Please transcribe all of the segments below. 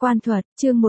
Quan thuật, chương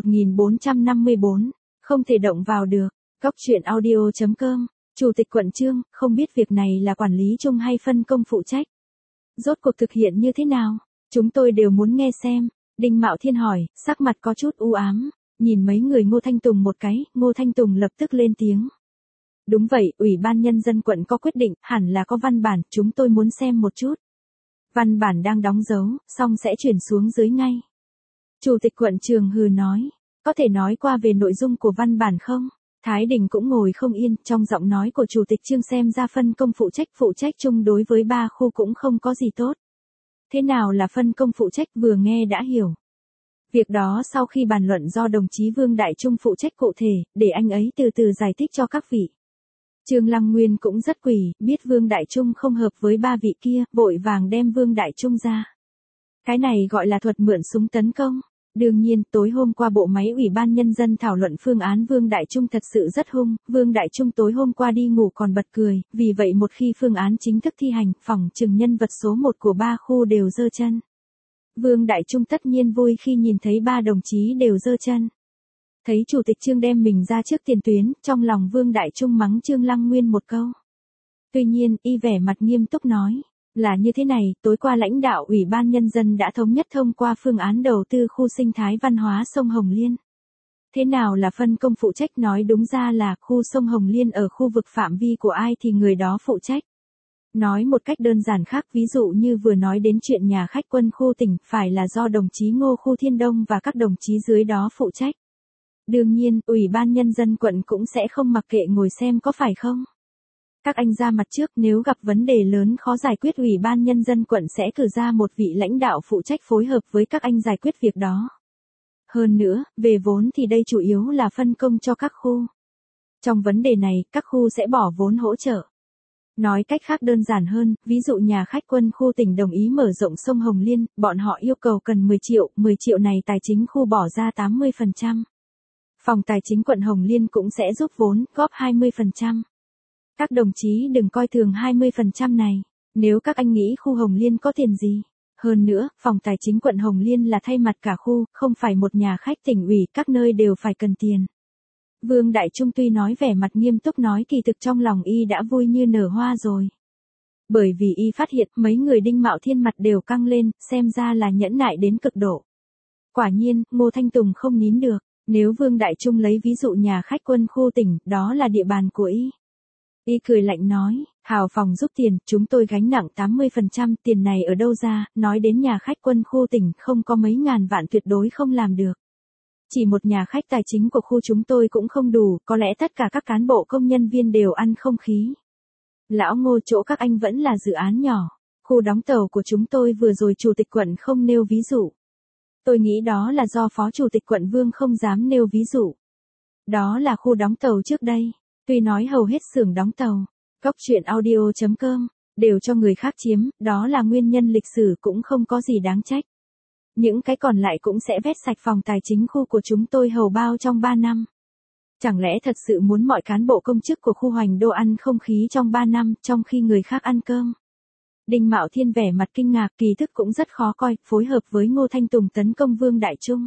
1454, không thể động vào được. Góc truyện audio.com, Chủ tịch quận Chương, không biết việc này là quản lý chung hay phân công phụ trách. Rốt cuộc thực hiện như thế nào? Chúng tôi đều muốn nghe xem. Đinh Mạo Thiên hỏi, sắc mặt có chút u ám, nhìn mấy người Ngô Thanh Tùng một cái, Ngô Thanh Tùng lập tức lên tiếng. Đúng vậy, Ủy ban Nhân dân quận có quyết định, hẳn là có văn bản, chúng tôi muốn xem một chút. Văn bản đang đóng dấu, xong sẽ chuyển xuống dưới ngay. Chủ tịch quận Trường hừ nói, có thể nói qua về nội dung của văn bản không? Thái Đình cũng ngồi không yên, trong giọng nói của Chủ tịch Trương xem ra phân công phụ trách chung đối với 3 khu cũng không có gì tốt. Thế nào là phân công phụ trách vừa nghe đã hiểu. Việc đó sau khi bàn luận do đồng chí Vương Đại Trung phụ trách cụ thể, để anh ấy từ từ giải thích cho các vị. Trương Lăng Nguyên cũng rất quỷ, biết Vương Đại Trung không hợp với 3 vị kia, vội vàng đem Vương Đại Trung ra. Cái này gọi là thuật mượn súng tấn công. Đương nhiên, tối hôm qua bộ máy Ủy ban Nhân dân thảo luận phương án Vương Đại Trung thật sự rất hung, Vương Đại Trung tối hôm qua đi ngủ còn bật cười, vì vậy một khi phương án chính thức thi hành, phỏng chừng nhân vật số 1 của 3 khu đều giơ chân. Vương Đại Trung tất nhiên vui khi nhìn thấy 3 đồng chí đều giơ chân. Thấy Chủ tịch Trương đem mình ra trước tiền tuyến, trong lòng Vương Đại Trung mắng Trương Lăng Nguyên một câu. Tuy nhiên, y vẻ mặt nghiêm túc nói. Là như thế này, tối qua lãnh đạo Ủy ban Nhân dân đã thống nhất thông qua phương án đầu tư khu sinh thái văn hóa sông Hồng Liên. Thế nào là phân công phụ trách nói đúng ra là khu sông Hồng Liên ở khu vực phạm vi của ai thì người đó phụ trách. Nói một cách đơn giản khác ví dụ như vừa nói đến chuyện nhà khách quân khu tỉnh phải là do đồng chí Ngô khu Thiên Đông và các đồng chí dưới đó phụ trách. Đương nhiên, Ủy ban Nhân dân quận cũng sẽ không mặc kệ ngồi xem có phải không. Các anh ra mặt trước nếu gặp vấn đề lớn khó giải quyết Ủy ban Nhân dân quận sẽ cử ra một vị lãnh đạo phụ trách phối hợp với các anh giải quyết việc đó. Hơn nữa, về vốn thì đây chủ yếu là phân công cho các khu. Trong vấn đề này, các khu sẽ bỏ vốn hỗ trợ. Nói cách khác đơn giản hơn, ví dụ nhà khách quân khu tỉnh đồng ý mở rộng sông Hồng Liên, bọn họ yêu cầu cần 10 triệu này tài chính khu bỏ ra 80%. Phòng tài chính quận Hồng Liên cũng sẽ giúp vốn, góp 20%. Các đồng chí đừng coi thường 20% này, nếu các anh nghĩ khu Hồng Liên có tiền gì. Hơn nữa, phòng tài chính quận Hồng Liên là thay mặt cả khu, không phải một nhà khách tỉnh ủy, các nơi đều phải cần tiền. Vương Đại Trung tuy nói vẻ mặt nghiêm túc nói kỳ thực trong lòng y đã vui như nở hoa rồi. Bởi vì y phát hiện mấy người Đinh Mạo Thiên mặt đều căng lên, xem ra là nhẫn nại đến cực độ. Quả nhiên, Ngô Thanh Tùng không nín được, nếu Vương Đại Trung lấy ví dụ nhà khách quân khu tỉnh, đó là địa bàn của y. Y cười lạnh nói, hào phòng giúp tiền, chúng tôi gánh nặng 80%, tiền này ở đâu ra, nói đến nhà khách quân khu tỉnh không có mấy ngàn vạn tuyệt đối không làm được. Chỉ một nhà khách tài chính của khu chúng tôi cũng không đủ, có lẽ tất cả các cán bộ công nhân viên đều ăn không khí. Lão Ngô chỗ các anh vẫn là dự án nhỏ, khu đóng tàu của chúng tôi vừa rồi Chủ tịch quận không nêu ví dụ. Tôi nghĩ đó là do Phó Chủ tịch quận Vương không dám nêu ví dụ. Đó là khu đóng tàu trước đây. Tuy nói hầu hết xưởng đóng tàu, góc truyện audio.com, đều cho người khác chiếm, đó là nguyên nhân lịch sử cũng không có gì đáng trách. Những cái còn lại cũng sẽ vét sạch phòng tài chính khu của chúng tôi hầu bao trong 3 năm. Chẳng lẽ thật sự muốn mọi cán bộ công chức của khu Hoành Đô ăn không khí trong 3 năm, trong khi người khác ăn cơm? Đinh Mạo Thiên vẻ mặt kinh ngạc, kỳ thức cũng rất khó coi, phối hợp với Ngô Thanh Tùng tấn công Vương Đại Trung.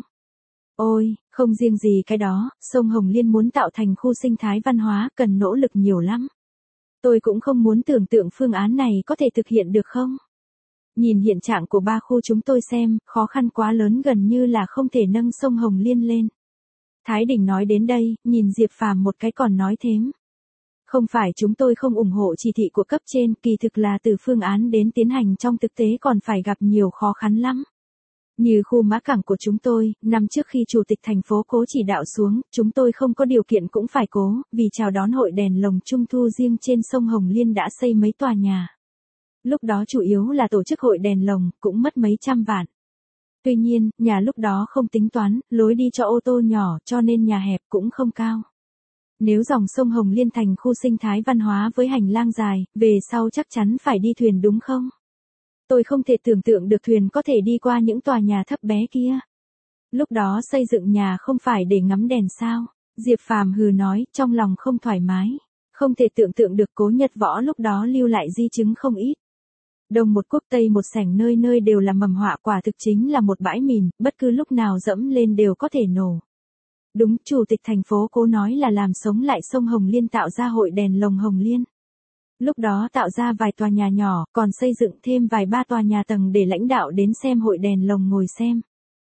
Ôi, không riêng gì cái đó, sông Hồng Liên muốn tạo thành khu sinh thái văn hóa, cần nỗ lực nhiều lắm. Tôi cũng không muốn tưởng tượng phương án này có thể thực hiện được không? Nhìn hiện trạng của 3 khu chúng tôi xem, khó khăn quá lớn gần như là không thể nâng sông Hồng Liên lên. Thái Đình nói đến đây, nhìn Diệp Phàm một cái còn nói thêm. Không phải chúng tôi không ủng hộ chỉ thị của cấp trên, kỳ thực là từ phương án đến tiến hành trong thực tế còn phải gặp nhiều khó khăn lắm. Như khu mã cảng của chúng tôi, năm trước khi Chủ tịch thành phố cố chỉ đạo xuống, chúng tôi không có điều kiện cũng phải cố, vì chào đón hội đèn lồng Trung thu riêng trên sông Hồng Liên đã xây mấy tòa nhà. Lúc đó chủ yếu là tổ chức hội đèn lồng, cũng mất mấy trăm vạn. Tuy nhiên, nhà lúc đó không tính toán, lối đi cho ô tô nhỏ, cho nên nhà hẹp cũng không cao. Nếu dòng sông Hồng Liên thành khu sinh thái văn hóa với hành lang dài, về sau chắc chắn phải đi thuyền đúng không? Tôi không thể tưởng tượng được thuyền có thể đi qua những tòa nhà thấp bé kia. Lúc đó xây dựng nhà không phải để ngắm đèn sao? Diệp Phàm hừ nói, trong lòng không thoải mái. Không thể tưởng tượng được Cố Nhật Võ lúc đó lưu lại di chứng không ít. Đông một quốc tây một sảnh, nơi nơi đều là mầm họa, quả thực chính là một bãi mìn, bất cứ lúc nào dẫm lên đều có thể nổ. Đúng, chủ tịch thành phố Cố nói là làm sống lại sông Hồng Liên, tạo ra hội đèn lồng Hồng Liên. Lúc đó tạo ra vài tòa nhà nhỏ, còn xây dựng thêm vài ba tòa nhà tầng để lãnh đạo đến xem hội đèn lồng ngồi xem.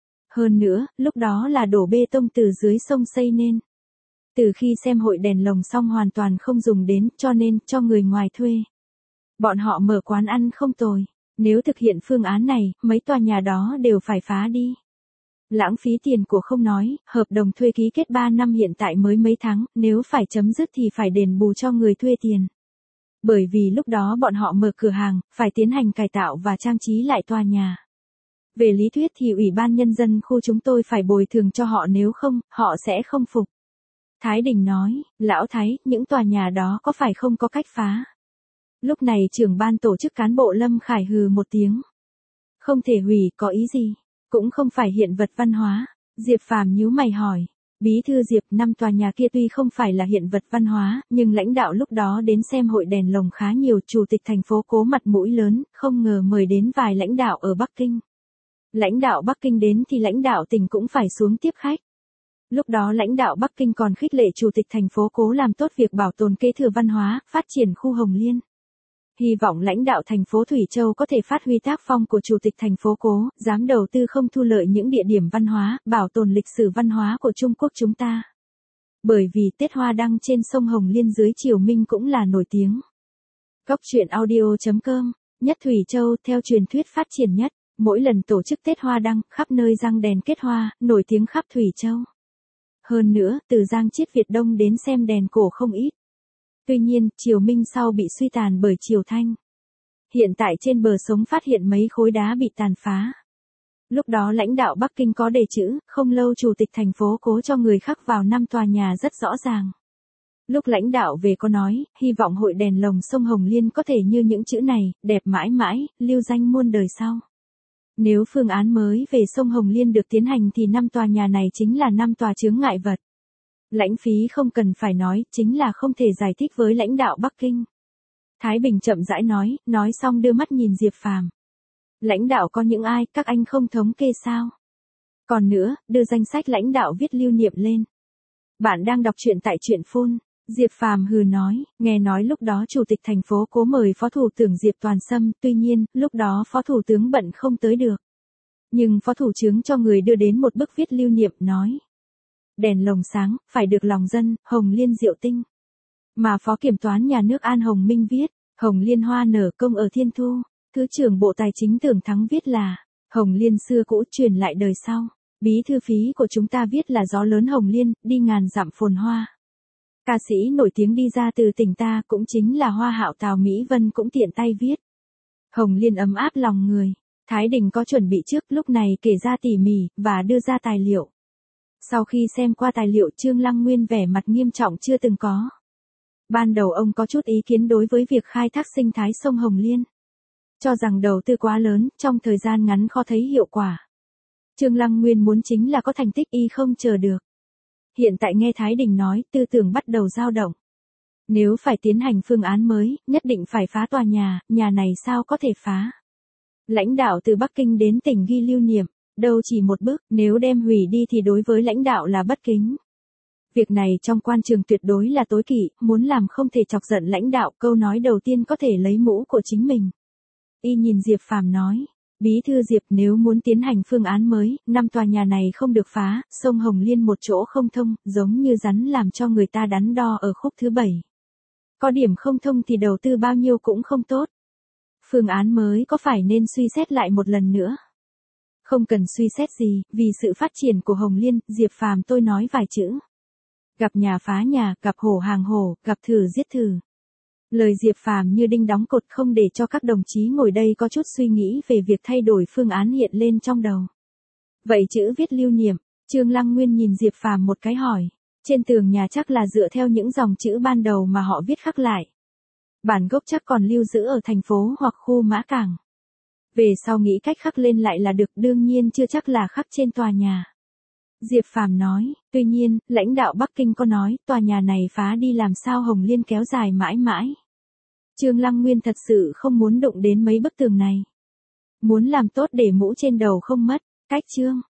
Hơn nữa, lúc đó là đổ bê tông từ dưới sông xây nên. Từ khi xem hội đèn lồng xong hoàn toàn không dùng đến, cho nên cho người ngoài thuê. Bọn họ mở quán ăn không tồi. Nếu thực hiện phương án này, mấy tòa nhà đó đều phải phá đi. Lãng phí tiền của không nói, hợp đồng thuê ký kết 3 năm hiện tại mới mấy tháng, nếu phải chấm dứt thì phải đền bù cho người thuê tiền. Bởi vì lúc đó bọn họ mở cửa hàng, phải tiến hành cải tạo và trang trí lại tòa nhà. Về lý thuyết thì Ủy ban Nhân dân khu chúng tôi phải bồi thường cho họ, nếu không, họ sẽ không phục. Thái Đình nói, lão Thái, những tòa nhà đó có phải không có cách phá? Lúc này trưởng ban tổ chức cán bộ Lâm Khải hừ một tiếng. Không thể hủy, có ý gì? Cũng không phải hiện vật văn hóa. Diệp Phàm nhíu mày hỏi. Bí thư Diệp, 5 tòa nhà kia tuy không phải là hiện vật văn hóa, nhưng lãnh đạo lúc đó đến xem hội đèn lồng khá nhiều. Chủ tịch thành phố Cố mặt mũi lớn, không ngờ mời đến vài lãnh đạo ở Bắc Kinh. Lãnh đạo Bắc Kinh đến thì lãnh đạo tỉnh cũng phải xuống tiếp khách. Lúc đó lãnh đạo Bắc Kinh còn khích lệ chủ tịch thành phố Cố làm tốt việc bảo tồn kế thừa văn hóa, phát triển khu Hồng Liên. Hy vọng lãnh đạo thành phố Thủy Châu có thể phát huy tác phong của chủ tịch thành phố Cố, dám đầu tư không thu lợi những địa điểm văn hóa, bảo tồn lịch sử văn hóa của Trung Quốc chúng ta. Bởi vì Tết Hoa Đăng trên sông Hồng Liên dưới triều Minh cũng là nổi tiếng. Góc truyện audio.com, nhất Thủy Châu theo truyền thuyết phát triển nhất, mỗi lần tổ chức Tết Hoa Đăng, khắp nơi răng đèn kết hoa, nổi tiếng khắp Thủy Châu. Hơn nữa, từ Giang Chiết Việt Đông đến xem đèn cổ không ít. Tuy nhiên, triều Minh sau bị suy tàn bởi triều Thanh. Hiện tại trên bờ sống phát hiện mấy khối đá bị tàn phá. Lúc đó lãnh đạo Bắc Kinh có đề chữ, không lâu chủ tịch thành phố Cố cho người khắc vào 5 tòa nhà rất rõ ràng. Lúc lãnh đạo về có nói, hy vọng hội đèn lồng sông Hồng Liên có thể như những chữ này, đẹp mãi mãi, lưu danh muôn đời sau. Nếu phương án mới về sông Hồng Liên được tiến hành thì 5 tòa nhà này chính là 5 tòa chướng ngại vật. Lãnh phí không cần phải nói, chính là không thể giải thích với lãnh đạo Bắc Kinh. Thái Bình chậm rãi nói xong đưa mắt nhìn Diệp Phàm. Lãnh đạo có những ai, các anh không thống kê sao? Còn nữa, đưa danh sách lãnh đạo viết lưu niệm lên. Bạn đang đọc truyện tại truyện phun. Diệp Phàm hừ nói, nghe nói lúc đó chủ tịch thành phố Cố mời phó thủ tướng Diệp Toàn Sâm, tuy nhiên, lúc đó phó thủ tướng bận không tới được. Nhưng phó thủ tướng cho người đưa đến một bức viết lưu niệm, nói. Đèn lồng sáng, phải được lòng dân, Hồng Liên diệu tinh. Mà phó kiểm toán nhà nước An Hồng Minh viết, Hồng Liên hoa nở công ở thiên thu. Thứ trưởng Bộ Tài chính Tưởng Thắng viết là, Hồng Liên xưa cũ truyền lại đời sau. Bí thư phí của chúng ta viết là gió lớn Hồng Liên, đi ngàn dặm phồn hoa. Ca sĩ nổi tiếng đi ra từ tỉnh ta cũng chính là Hoa Hạo Tào Mỹ Vân cũng tiện tay viết. Hồng Liên ấm áp lòng người. Thái Đình có chuẩn bị trước, lúc này kể ra tỉ mỉ, và đưa ra tài liệu. Sau khi xem qua tài liệu, Trương Lăng Nguyên vẻ mặt nghiêm trọng chưa từng có. Ban đầu ông có chút ý kiến đối với việc khai thác sinh thái sông Hồng Liên. Cho rằng đầu tư quá lớn, trong thời gian ngắn khó thấy hiệu quả. Trương Lăng Nguyên muốn chính là có thành tích, y không chờ được. Hiện tại nghe Thái Đình nói, tư tưởng bắt đầu dao động. Nếu phải tiến hành phương án mới, nhất định phải phá tòa nhà này sao có thể phá. Lãnh đạo từ Bắc Kinh đến tỉnh ghi lưu niệm, đâu chỉ một bước, nếu đem hủy đi thì đối với lãnh đạo là bất kính. Việc này trong quan trường tuyệt đối là tối kỵ, muốn làm không thể chọc giận lãnh đạo, câu nói đầu tiên có thể lấy mũ của chính mình. Y nhìn Diệp Phàm nói, Bí thư Diệp, nếu muốn tiến hành phương án mới, 5 tòa nhà này không được phá, sông Hồng Liên một chỗ không thông, giống như rắn làm cho người ta đắn đo ở khúc thứ 7. Có điểm không thông thì đầu tư bao nhiêu cũng không tốt. Phương án mới có phải nên suy xét lại một lần nữa? Không cần suy xét gì, vì sự phát triển của Hồng Liên, Diệp Phàm tôi nói vài chữ. Gặp nhà phá nhà, gặp hổ hàng hổ, gặp thử giết thử. Lời Diệp Phàm như đinh đóng cột, không để cho các đồng chí ngồi đây có chút suy nghĩ về việc thay đổi phương án hiện lên trong đầu. Vậy chữ viết lưu niệm, Trương Lăng Nguyên nhìn Diệp Phàm một cái hỏi. Trên tường nhà chắc là dựa theo những dòng chữ ban đầu mà họ viết khắc lại. Bản gốc chắc còn lưu giữ ở thành phố hoặc khu Mã Cảng. Về sau nghĩ cách khắc lên lại là được, đương nhiên chưa chắc là khắc trên tòa nhà. Diệp Phàm nói, tuy nhiên, lãnh đạo Bắc Kinh có nói, tòa nhà này phá đi làm sao Hồng Liên kéo dài mãi mãi. Trương Lăng Nguyên thật sự không muốn đụng đến mấy bức tường này. Muốn làm tốt để mũ trên đầu không mất, cách Trương